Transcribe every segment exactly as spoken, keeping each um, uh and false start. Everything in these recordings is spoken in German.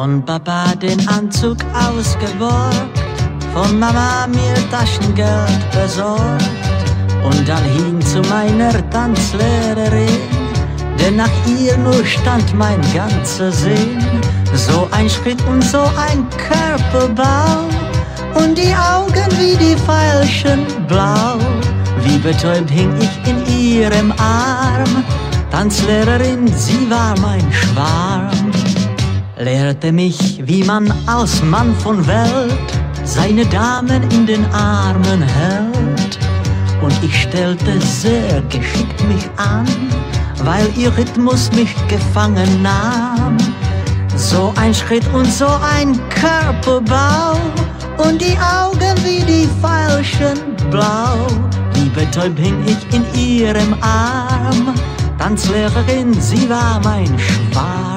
Von Papa den Anzug ausgeborgt, von Mama mir Taschengeld besorgt und dann hin zu meiner Tanzlehrerin, denn nach ihr nur stand mein ganzer Sinn. So ein Schritt und so ein Körperbau und die Augen wie die Veilchen blau. Wie betäubt hing ich in ihrem Arm, Tanzlehrerin, sie war mein Schwarm. Lehrte mich, wie man als Mann von Welt seine Damen in den Armen hält. Und ich stellte sehr geschickt mich an, weil ihr Rhythmus mich gefangen nahm. So ein Schritt und so ein Körperbau und die Augen wie die Veilchen blau. Wie betäubt hing ich in ihrem Arm, Tanzlehrerin, sie war mein Schwarm.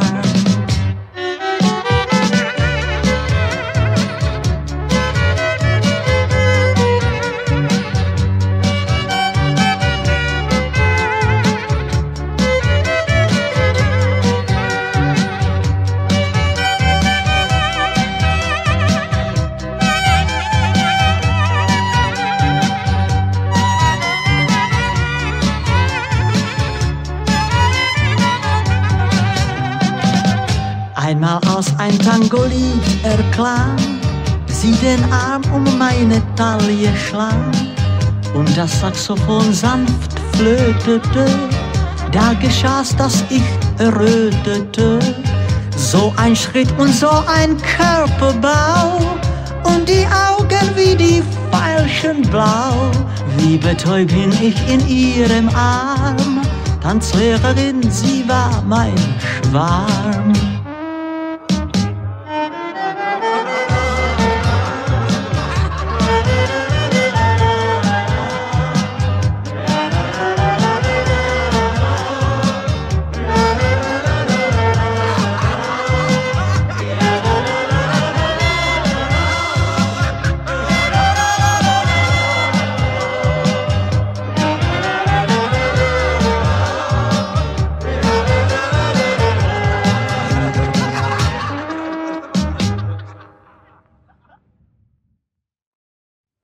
Einmal als ein Tango-Lied erklang, sie den Arm um meine Taille schlang und das Saxophon sanft flötete, da geschah's, dass ich errötete. So ein Schritt und so ein Körperbau und die Augen wie die Veilchen blau. Wie betäubt hing ich in ihrem Arm, Tanzlehrerin, sie war mein Schwarm.